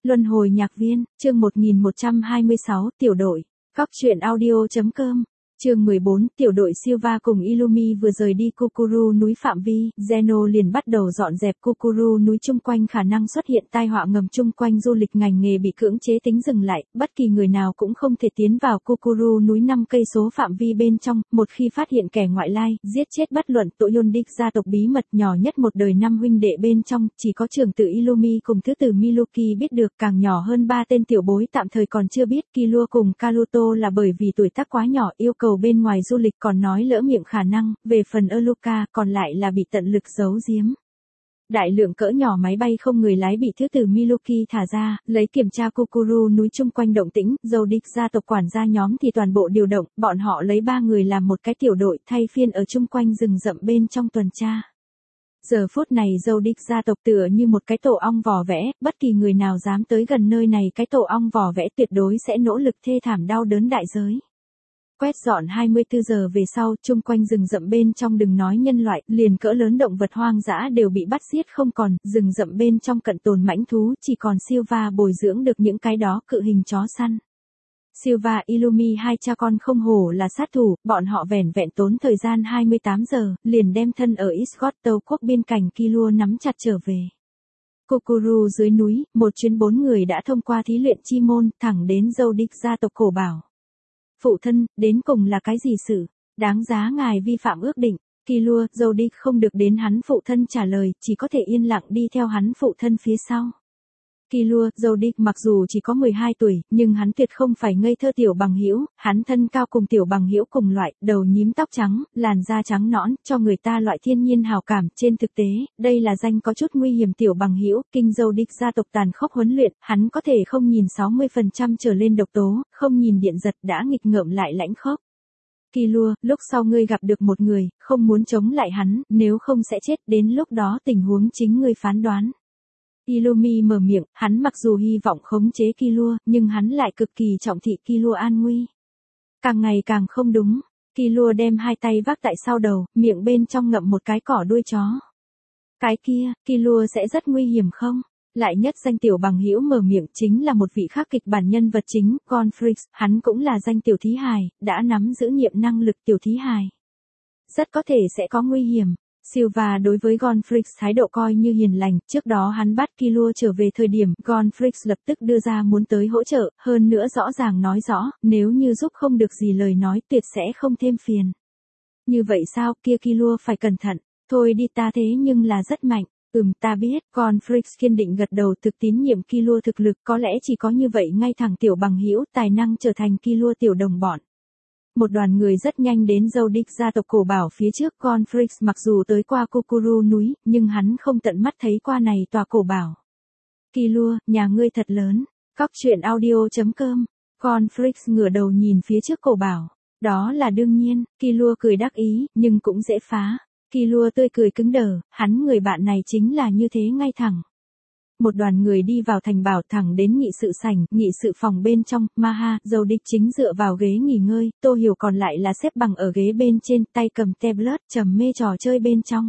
Luân hồi nhạc viên, chương 1126, tiểu đội. Góc truyện audio.com. Chương 14, tiểu đội Silva cùng Illumi vừa rời đi Kukuru núi phạm vi, Zeno liền bắt đầu dọn dẹp Kukuru núi chung quanh khả năng xuất hiện tai họa ngầm chung quanh du lịch ngành nghề bị cưỡng chế tính dừng lại, bất kỳ người nào cũng không thể tiến vào Kukuru núi 5 cây số phạm vi bên trong, một khi phát hiện kẻ ngoại lai, giết chết bất luận tội Yondik gia tộc bí mật nhỏ nhất một đời 5 huynh đệ bên trong, chỉ có trưởng tử Illumi cùng thứ tử Miluki biết được, càng nhỏ hơn 3 tên tiểu bối tạm thời còn chưa biết. Killua cùng Kaluto là bởi vì tuổi tác quá nhỏ yêu cầu bên ngoài du lịch còn nói lỡ miệng khả năng, về phần Erluka còn lại là bị tận lực giấu giếm. Đại lượng cỡ nhỏ máy bay không người lái bị thứ tử Miluki thả ra, lấy kiểm tra Kukuru núi chung quanh động tĩnh, Yondik gia tộc quản gia nhóm thì toàn bộ điều động, bọn họ lấy 3 người làm một cái tiểu đội thay phiên ở chung quanh rừng rậm bên trong tuần tra. Giờ phút này Yondik gia tộc tựa như một cái tổ ong vò vẽ, bất kỳ người nào dám tới gần nơi này cái tổ ong vò vẽ tuyệt đối sẽ nỗ lực thê thảm đau đớn đại giới. Quét dọn 24 giờ về sau, chung quanh rừng rậm bên trong đừng nói nhân loại, liền cỡ lớn động vật hoang dã đều bị bắt giết không còn, rừng rậm bên trong cận tồn mãnh thú, chỉ còn Silva bồi dưỡng được những cái đó cự hình chó săn. Silva Illumi hai cha con không hổ là sát thủ, bọn họ vẻn vẹn tốn thời gian 28 giờ, liền đem thân ở Isgoto quốc biên cảnh Killua nắm chặt trở về. Kukuru dưới núi, một chuyến 4 người đã thông qua thí luyện chi môn, thẳng đến Yondik gia tộc cổ bảo. Phụ thân, đến cùng là cái gì sự? Đáng giá ngài vi phạm ước định. Killua, Yondik không được đến hắn phụ thân trả lời, chỉ có thể yên lặng đi theo hắn phụ thân phía sau. Killua, Yondik mặc dù chỉ có 12 tuổi, nhưng hắn tuyệt không phải ngây thơ tiểu bằng hữu, hắn thân cao cùng tiểu bằng hữu cùng loại, đầu nhím tóc trắng, làn da trắng nõn, cho người ta loại thiên nhiên hào cảm. Trên thực tế, đây là danh có chút nguy hiểm tiểu bằng hữu, kinh Yondik gia tộc tàn khốc huấn luyện, hắn có thể không nhìn 60% trở lên độc tố, không nhìn điện giật đã nghịch ngợm lại lãnh khốc. Killua, lúc sau ngươi gặp được một người, không muốn chống lại hắn, nếu không sẽ chết, đến lúc đó tình huống chính ngươi phán đoán. Illumi mở miệng, hắn mặc dù hy vọng khống chế Killua, nhưng hắn lại cực kỳ trọng thị Killua an nguy. Càng ngày càng không đúng, Killua đem hai tay vác tại sau đầu, miệng bên trong ngậm một cái cỏ đuôi chó. Cái kia, Killua sẽ rất nguy hiểm không? Lại nhất danh tiểu bằng hữu mở miệng, chính là một vị khác kịch bản nhân vật chính, Gonfrix, hắn cũng là danh tiểu thí hài, đã nắm giữ nhiệm năng lực tiểu thí hài. Rất có thể sẽ có nguy hiểm. Silva đối với Gonfrix thái độ coi như hiền lành, trước đó hắn bắt Killua trở về thời điểm, Gonfrix lập tức đưa ra muốn tới hỗ trợ, hơn nữa rõ ràng nói rõ, nếu như giúp không được gì lời nói tuyệt sẽ không thêm phiền. Như vậy sao, kia Killua phải cẩn thận, thôi đi ta thế nhưng là rất mạnh, ta biết, Gonfrix kiên định gật đầu thực tín nhiệm Killua thực lực, có lẽ chỉ có như vậy ngay thẳng tiểu bằng hữu tài năng trở thành Killua tiểu đồng bọn. Một đoàn người rất nhanh đến Yondik gia tộc cổ bảo phía trước. Gonfrix mặc dù tới qua Kukuru núi, nhưng hắn không tận mắt thấy qua này tòa cổ bảo. Killua, nhà ngươi thật lớn. Góc truyện audio.com. Gonfrix ngửa đầu nhìn phía trước cổ bảo. Đó là đương nhiên, Killua cười đắc ý, nhưng cũng dễ phá. Killua tươi cười cứng đờ, hắn người bạn này chính là như thế ngay thẳng. Một đoàn người đi vào thành bảo thẳng đến nghị sự sảnh, nghị sự phòng bên trong, Maha, Yondik chính dựa vào ghế nghỉ ngơi, Tô Hiểu còn lại là xếp bằng ở ghế bên trên, tay cầm tablet, trầm mê trò chơi bên trong.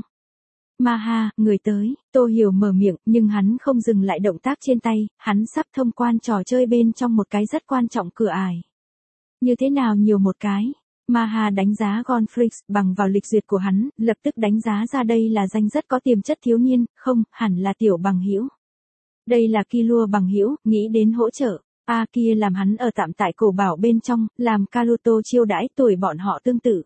Maha, người tới, Tô Hiểu mở miệng, nhưng hắn không dừng lại động tác trên tay, hắn sắp thông quan trò chơi bên trong một cái rất quan trọng cửa ải. Như thế nào nhiều một cái? Maha đánh giá Gonfrix, bằng vào lịch duyệt của hắn, lập tức đánh giá ra đây là danh rất có tiềm chất thiếu niên, không, hẳn là tiểu bằng hữu. Đây là Killua bằng hữu, nghĩ đến hỗ trợ. Kia làm hắn ở tạm tại cổ bảo bên trong, làm Kaluto chiêu đãi, tuổi bọn họ tương tự.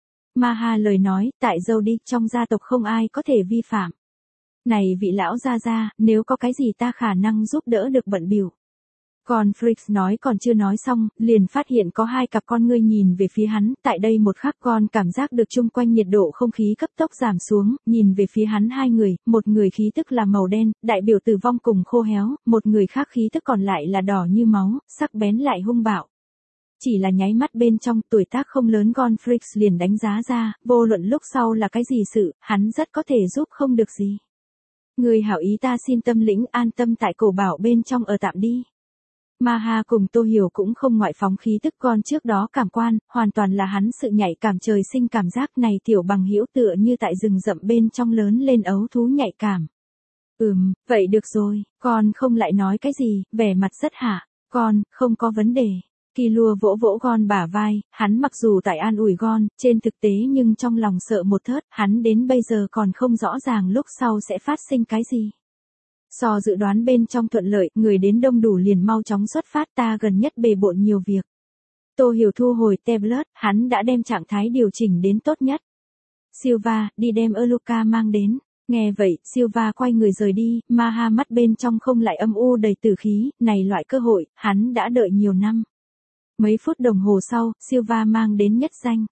Maha lời nói, tại Yondik trong gia tộc không ai có thể vi phạm. Này vị lão gia, nếu có cái gì ta khả năng giúp đỡ được bận bịu. Gonfrix nói còn chưa nói xong, liền phát hiện có hai cặp con ngươi nhìn về phía hắn, tại đây một khắc Gon cảm giác được chung quanh nhiệt độ không khí cấp tốc giảm xuống, nhìn về phía hắn hai người, một người khí tức là màu đen, đại biểu tử vong cùng khô héo, một người khác khí tức còn lại là đỏ như máu, sắc bén lại hung bạo. Chỉ là nháy mắt bên trong, tuổi tác không lớn Gonfrix liền đánh giá ra, vô luận lúc sau là cái gì sự, hắn rất có thể giúp không được gì. Người hảo ý ta xin tâm lĩnh an tâm tại cổ bảo bên trong ở tạm đi. Maha cùng Tô Hiểu cũng không ngoại phóng khí tức Gon trước đó cảm quan, hoàn toàn là hắn sự nhạy cảm trời sinh cảm giác này tiểu bằng hữu tựa như tại rừng rậm bên trong lớn lên ấu thú nhạy cảm. Vậy được rồi, con không lại nói cái gì, vẻ mặt rất hả, con, không có vấn đề. Killua vỗ vỗ Gon bả vai, hắn mặc dù tại an ủi Gon, trên thực tế nhưng trong lòng sợ một thớt, hắn đến bây giờ còn không rõ ràng lúc sau sẽ phát sinh cái gì. So dự đoán bên trong thuận lợi, người đến đông đủ liền mau chóng xuất phát, ta gần nhất bề bộn nhiều việc. Tô Hiểu thu hồi tablet, hắn đã đem trạng thái điều chỉnh đến tốt nhất. Silva, đi đem Erluka mang đến. Nghe vậy, Silva quay người rời đi, Maha mắt bên trong không lại âm u đầy tử khí, này loại cơ hội, hắn đã đợi nhiều năm. Mấy phút đồng hồ sau, Silva mang đến nhất danh.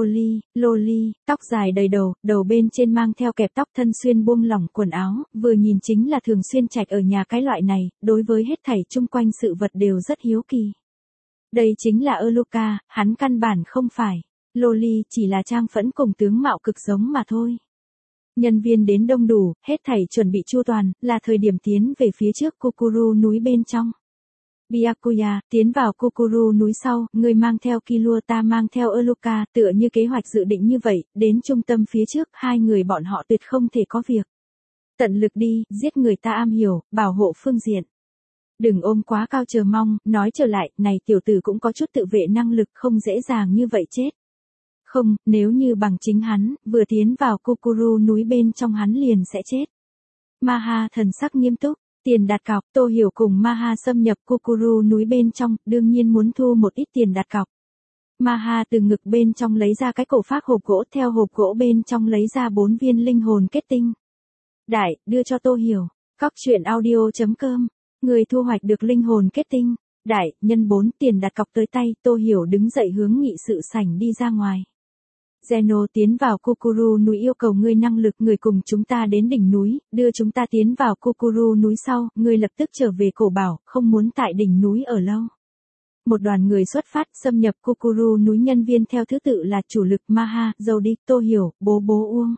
Loli, tóc dài đầy đầu, đầu bên trên mang theo kẹp tóc thân xuyên buông lỏng quần áo, vừa nhìn chính là thường xuyên trạch ở nhà cái loại này, đối với hết thảy chung quanh sự vật đều rất hiếu kỳ. Đây chính là Erluka, hắn căn bản không phải. Loli chỉ là trang phẫn cùng tướng mạo cực giống mà thôi. Nhân viên đến đông đủ, hết thảy chuẩn bị chu toàn, là thời điểm tiến về phía trước Kukuru núi bên trong. Byakuya, tiến vào Kukuru núi sau, người mang theo Killua ta mang theo Erluka, tựa như kế hoạch dự định như vậy, đến trung tâm phía trước, hai người bọn họ tuyệt không thể có việc. Tận lực đi, giết người ta am hiểu, bảo hộ phương diện. Đừng ôm quá cao chờ mong, nói trở lại, này tiểu tử cũng có chút tự vệ năng lực không dễ dàng như vậy chết. Không, nếu như bằng chính hắn, vừa tiến vào Kukuru núi bên trong hắn liền sẽ chết. Maha thần sắc nghiêm túc, tiền đặt cọc, Tô Hiểu cùng Maha xâm nhập Kukuru núi bên trong, đương nhiên muốn thu một ít tiền đặt cọc. Maha từ ngực bên trong lấy ra cái cổ phác hộp gỗ, theo hộp gỗ bên trong lấy ra 4 viên linh hồn kết tinh. Đại, đưa cho Tô Hiểu, cóc truyện audio.com, người thu hoạch được linh hồn kết tinh. Đại, nhân 4 tiền đặt cọc tới tay, Tô Hiểu đứng dậy hướng nghị sự sảnh đi ra ngoài. Zeno tiến vào Kukuru núi yêu cầu ngươi năng lực, người cùng chúng ta đến đỉnh núi, đưa chúng ta tiến vào Kukuru núi sau, ngươi lập tức trở về cổ bảo, không muốn tại đỉnh núi ở lâu. Một đoàn người xuất phát, xâm nhập Kukuru núi, nhân viên theo thứ tự là chủ lực Maha, Jody, Tô Hiểu, Bố Uông.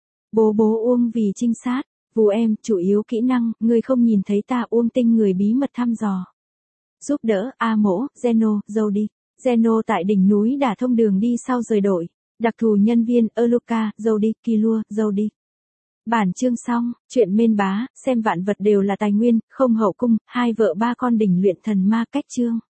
Bố Uông vì trinh sát, Vù em, chủ yếu kỹ năng, ngươi không nhìn thấy ta Uông tinh người bí mật thăm dò. Giúp đỡ, A Mỗ, Zeno, Jody. Zeno tại đỉnh núi đả thông đường đi sau rời đội. Đặc thù nhân viên, Erluka, Jody, Killua, Jody. Bản chương xong, chuyện mên bá, xem vạn vật đều là tài nguyên, không hậu cung, hai vợ ba con đỉnh luyện thần ma cách chương.